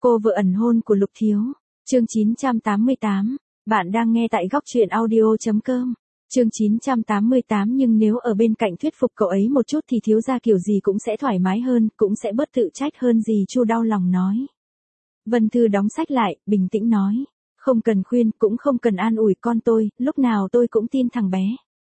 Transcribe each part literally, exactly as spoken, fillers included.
Cô vợ ẩn hôn của Lục Thiếu. Chương chín trăm tám mươi tám. Bạn đang nghe tại góc truyện audio.com. Chương chín trăm tám mươi tám nhưng nếu ở bên cạnh thuyết phục cậu ấy một chút thì thiếu gia kiểu gì cũng sẽ thoải mái hơn, cũng sẽ bớt tự trách hơn gì. Chu đau lòng nói. Vân Thư đóng sách lại, bình tĩnh nói. Không cần khuyên, cũng không cần an ủi con tôi, lúc nào tôi cũng tin thằng bé.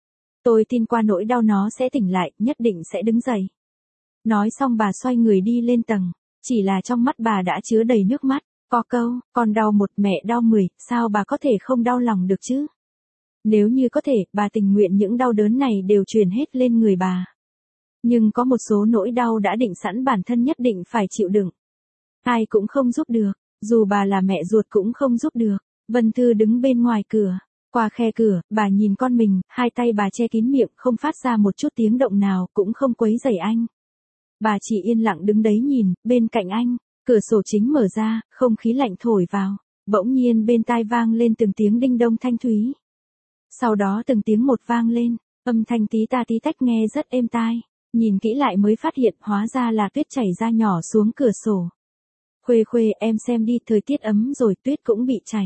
Tôi tin qua nỗi đau nó sẽ tỉnh lại, nhất định sẽ đứng dậy. Nói xong bà xoay người đi lên tầng, chỉ là trong mắt bà đã chứa đầy nước mắt, có câu, con đau một mẹ đau mười, sao bà có thể không đau lòng được chứ? Nếu như có thể, bà tình nguyện những đau đớn này đều truyền hết lên người bà. Nhưng có một số nỗi đau đã định sẵn bản thân nhất định phải chịu đựng. Ai cũng không giúp được, dù bà là mẹ ruột cũng không giúp được. Vân Thư đứng bên ngoài cửa, qua khe cửa, bà nhìn con mình, hai tay bà che kín miệng, không phát ra một chút tiếng động nào, cũng không quấy rầy anh. Bà chỉ yên lặng đứng đấy nhìn, bên cạnh anh, cửa sổ chính mở ra, không khí lạnh thổi vào, bỗng nhiên bên tai vang lên từng tiếng đinh đông thanh thúy. Sau đó từng tiếng một vang lên, âm thanh tí ta tí tách nghe rất êm tai, nhìn kỹ lại mới phát hiện hóa ra là tuyết chảy ra nhỏ xuống cửa sổ. Khuê Khuê, em xem đi, thời tiết ấm rồi tuyết cũng bị chảy.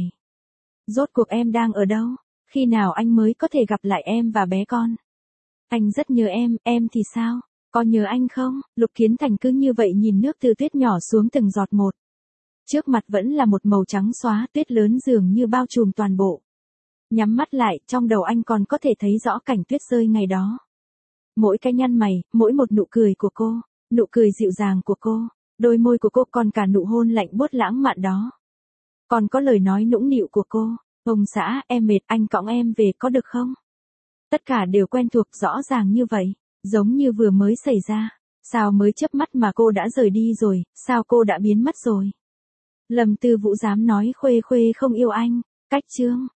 Rốt cuộc em đang ở đâu? Khi nào anh mới có thể gặp lại em và bé con? Anh rất nhớ em, em thì sao? Có nhớ anh không? Lục Kiến Thành cứ như vậy nhìn nước từ tuyết nhỏ xuống từng giọt một. Trước mặt vẫn là một màu trắng xóa, tuyết lớn dường như bao trùm toàn bộ. Nhắm mắt lại, trong đầu anh còn có thể thấy rõ cảnh tuyết rơi ngày đó. Mỗi cái nhăn mày, mỗi một nụ cười của cô, nụ cười dịu dàng của cô, đôi môi của cô, còn cả nụ hôn lạnh buốt lãng mạn đó. Còn có lời nói nũng nịu của cô, ông xã, em mệt, anh cõng em về có được không? Tất cả đều quen thuộc rõ ràng như vậy, giống như vừa mới xảy ra. Sao mới chớp mắt mà cô đã rời đi rồi, sao cô đã biến mất rồi? Lâm Tư Vũ dám nói Khuê Khuê không yêu anh, cách chương.